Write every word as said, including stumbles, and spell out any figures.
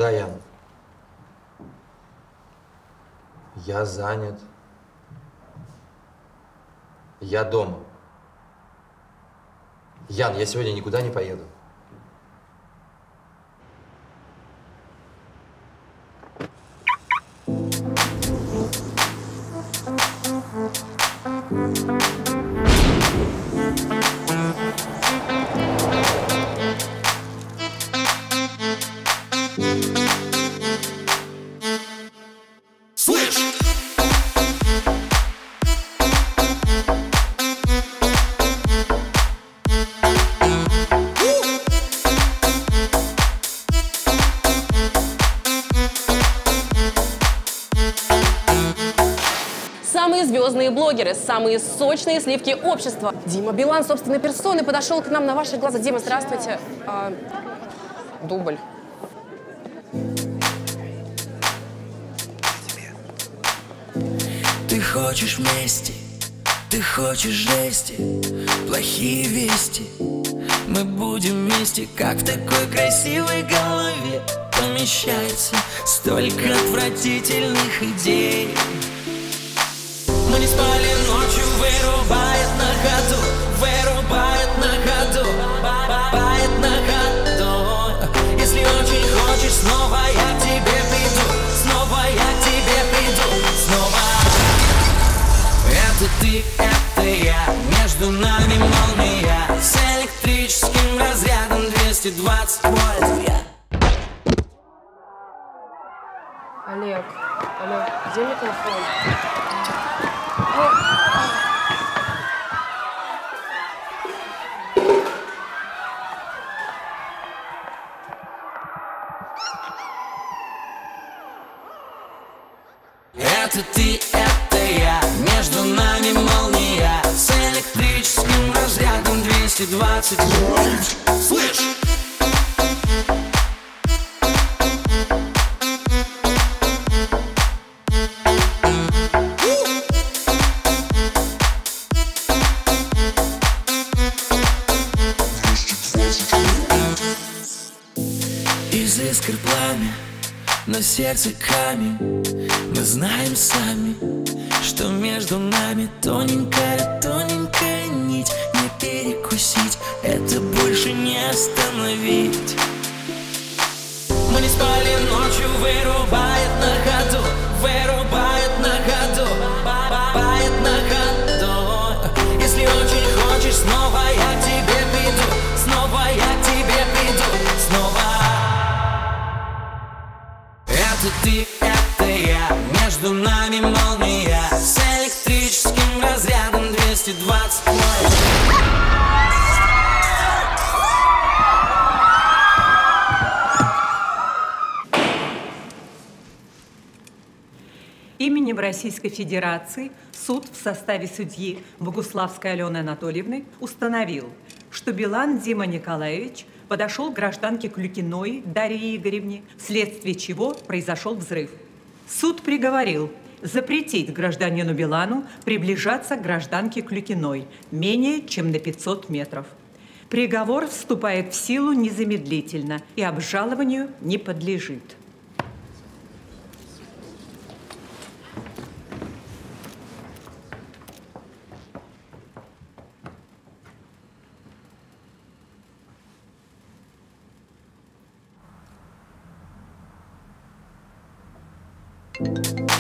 Да, Ян. Я занят. Я дома. Ян, я сегодня никуда не поеду. Самые звездные блогеры, самые сочные сливки общества. Дима Билан собственной персоной подошел к нам на ваши глаза. Дима, здравствуйте. А, дубль. Ты хочешь мести, ты хочешь жести, плохие вести. Мы будем вместе, как в такой красивой голове помещается столько отвратительных идей. Мы не спали ночью, вырубает на ходу, вырубает на ходу, бает на ходу. Если очень хочешь, снова я к тебе приду, снова я к тебе приду, снова. Это ты, это я, между нами молния, с электрическим разрядом двести двадцать вольт. Я. Олег, Олег, где микрофон? Это ты, это я, между нами молния, с электрическим разрядом двести двадцать вольт. Слышь! Из искр пламя, но сердце камень. Мы знаем сами, что между нами тоненькая, тоненькая нить. Не перекусить, это больше не остановить. Мы не спали ночью, вырубает на ходу, вырубает на ходу, бает на ходу. Если очень хочешь, снова я к тебе приду, снова я к тебе приду, снова. Это ты, это я, между нами молния, с электрическим разрядом двести двадцать вольт. Именем Российской Федерации суд в составе судьи Богуславской Алены Анатольевны установил, что Билан Дима Николаевич подошел к гражданке Клюкиной Дарье Игоревне, вследствие чего произошел взрыв. Суд приговорил запретить гражданину Билану приближаться к гражданке Клюкиной менее чем на пятьсот метров. Приговор вступает в силу незамедлительно и обжалованию не подлежит. Thank you.